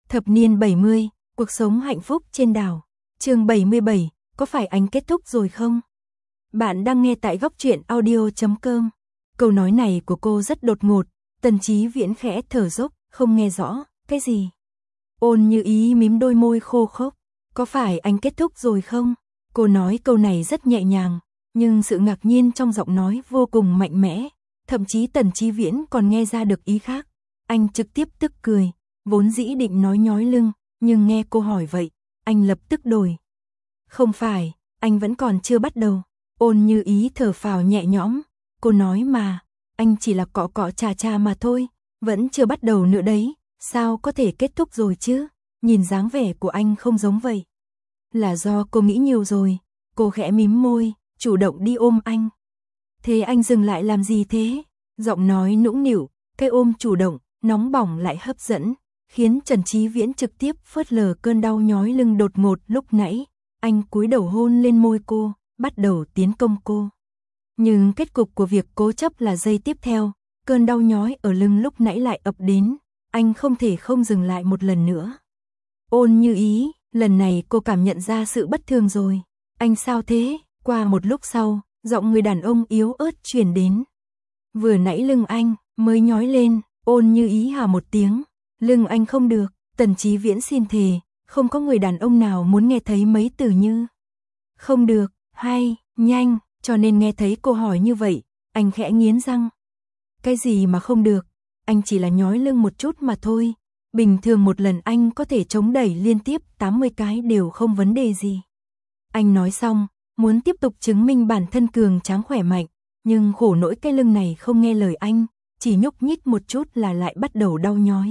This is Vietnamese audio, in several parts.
Thập niên 70, cuộc sống hạnh phúc trên đảo. Chương 77, có phải anh kết thúc rồi không? Bạn đang nghe tại góc truyện audio.com. Câu nói này của cô rất đột ngột, Tần Chí Viễn khẽ thở dốc, không nghe rõ, cái gì? Ôn Như Ý mím đôi môi khô khốc, có phải anh kết thúc rồi không? Cô nói câu này rất nhẹ nhàng, nhưng sự ngạc nhiên trong giọng nói vô cùng mạnh mẽ, thậm chí Tần Chí Viễn còn nghe ra được ý khác. Anh trực tiếp tức cười, vốn dĩ định nói nhói lưng, nhưng nghe cô hỏi vậy, anh lập tức đổi. Không phải, anh vẫn còn chưa bắt đầu. Ôn Như Ý thở phào nhẹ nhõm, cô nói mà, anh chỉ là cọ cọ chà chà mà thôi, vẫn chưa bắt đầu nữa đấy, sao có thể kết thúc rồi chứ? Nhìn dáng vẻ của anh không giống vậy. Là do cô nghĩ nhiều rồi, cô khẽ mím môi, chủ động đi ôm anh. Thế anh dừng lại làm gì thế? Giọng nói nũng nịu, cái ôm chủ động, nóng bỏng lại hấp dẫn, khiến Tần Chí Viễn trực tiếp phớt lờ cơn đau nhói lưng đột ngột lúc nãy. Anh cúi đầu hôn lên môi cô, bắt đầu tiến công cô. Nhưng kết cục của việc cố chấp là giây tiếp theo, cơn đau nhói ở lưng lúc nãy lại ập đến, anh không thể không dừng lại một lần nữa. Ôn Như Ý, lần này cô cảm nhận ra sự bất thường rồi. Anh sao thế? Qua một lúc sau, giọng người đàn ông yếu ớt truyền đến. Vừa nãy lưng anh mới nhói lên. Ôn Như Ý hả một tiếng. Lưng anh không được. Tần Chí Viễn xin thề, không có người đàn ông nào muốn nghe thấy mấy từ như không được, hay, nhanh. Cho nên nghe thấy cô hỏi như vậy, anh khẽ nghiến răng. Cái gì mà không được? Anh chỉ là nhói lưng một chút mà thôi. Bình thường một lần anh có thể chống đẩy liên tiếp 80 cái đều không vấn đề gì. Anh nói xong, muốn tiếp tục chứng minh bản thân cường tráng khỏe mạnh, nhưng khổ nỗi cái lưng này không nghe lời anh, chỉ nhúc nhích một chút là lại bắt đầu đau nhói.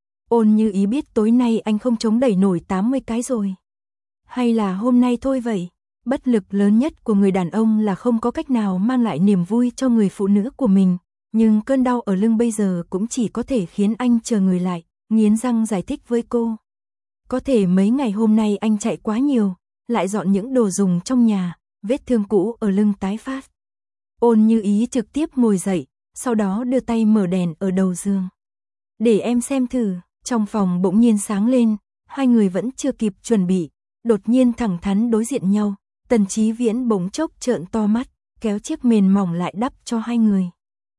Ôn Như Ý biết tối nay anh không chống đẩy nổi 80 cái rồi. Hay là hôm nay thôi vậy? Bất lực lớn nhất của người đàn ông là không có cách nào mang lại niềm vui cho người phụ nữ của mình, nhưng cơn đau ở lưng bây giờ cũng chỉ có thể khiến anh chờ người lại, nghiến răng giải thích với cô. Có thể mấy ngày hôm nay anh chạy quá nhiều, lại dọn những đồ dùng trong nhà, vết thương cũ ở lưng tái phát. Ôn Như Ý trực tiếp ngồi dậy, sau đó đưa tay mở đèn ở đầu giường. Để em xem thử. Trong phòng bỗng nhiên sáng lên, hai người vẫn chưa kịp chuẩn bị, đột nhiên thẳng thắn đối diện nhau. Tần Chí Viễn bỗng chốc trợn to mắt, kéo chiếc mền mỏng lại đắp cho hai người.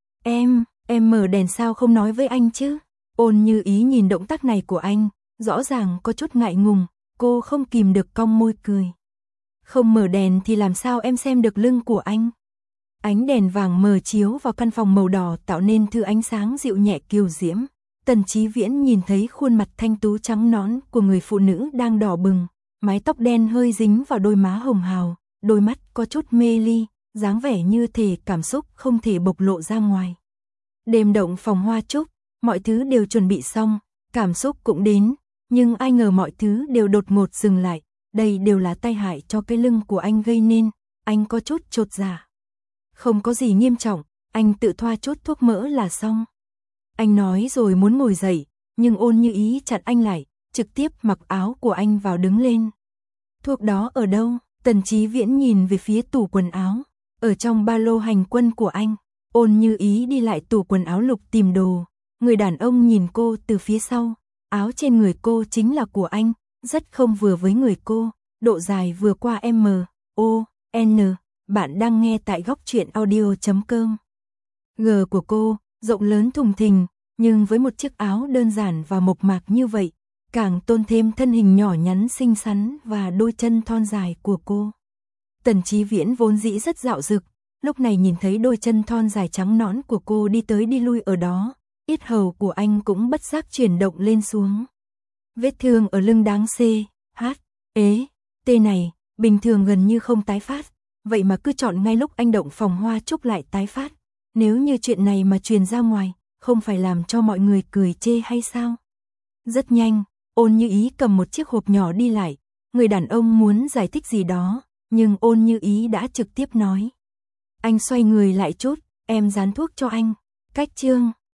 Em mở đèn sao không nói với anh chứ? Ôn Như Ý nhìn động tác này của anh, rõ ràng có chút ngại ngùng, cô không kìm được cong môi cười. Không mở đèn thì làm sao em xem được lưng của anh? Ánh đèn vàng mờ chiếu vào căn phòng màu đỏ tạo nên thứ ánh sáng dịu nhẹ kiều diễm. Tần Chí Viễn nhìn thấy khuôn mặt thanh tú trắng nõn của người phụ nữ đang đỏ bừng, mái tóc đen hơi dính vào đôi má hồng hào, đôi mắt có chút mê ly, dáng vẻ như thể cảm xúc không thể bộc lộ ra ngoài. Đêm động phòng hoa trúc, mọi thứ đều chuẩn bị xong, cảm xúc cũng đến, nhưng ai ngờ mọi thứ đều đột ngột dừng lại, đây đều là tai hại cho cái lưng của anh gây nên, anh có chút chột dạ. Không có gì nghiêm trọng, anh tự thoa chút thuốc mỡ là xong. Anh nói rồi muốn ngồi dậy, nhưng Ôn Như Ý chặn anh lại, trực tiếp mặc áo của anh vào đứng lên. Thuốc đó ở đâu? Tần Chí Viễn nhìn về phía tủ quần áo, ở trong ba lô hành quân của anh. Ôn Như Ý đi lại tủ quần áo lục tìm đồ, người đàn ông nhìn cô từ phía sau, áo trên người cô chính là của anh, rất không vừa với người cô, độ dài vừa qua M.O.N. Bạn đang nghe tại góc truyện audio.com. G của cô, rộng lớn thùng thình, nhưng với một chiếc áo đơn giản và mộc mạc như vậy, càng tôn thêm thân hình nhỏ nhắn xinh xắn và đôi chân thon dài của cô. Tần Chí Viễn vốn dĩ rất dạo dực, lúc này nhìn thấy đôi chân thon dài trắng nõn của cô đi tới đi lui ở đó, yết hầu của anh cũng bất giác chuyển động lên xuống. Vết thương ở lưng đáng C.H.E.T này, bình thường gần như không tái phát, vậy mà cứ chọn ngay lúc anh động phòng hoa trúc lại tái phát. Nếu như chuyện này mà truyền ra ngoài, không phải làm cho mọi người cười chê hay sao? Rất nhanh, Ôn Như Ý cầm một chiếc hộp nhỏ đi lại, người đàn ông muốn giải thích gì đó, nhưng Ôn Như Ý đã trực tiếp nói. Anh xoay người lại chút, em dán thuốc cho anh. Cách chương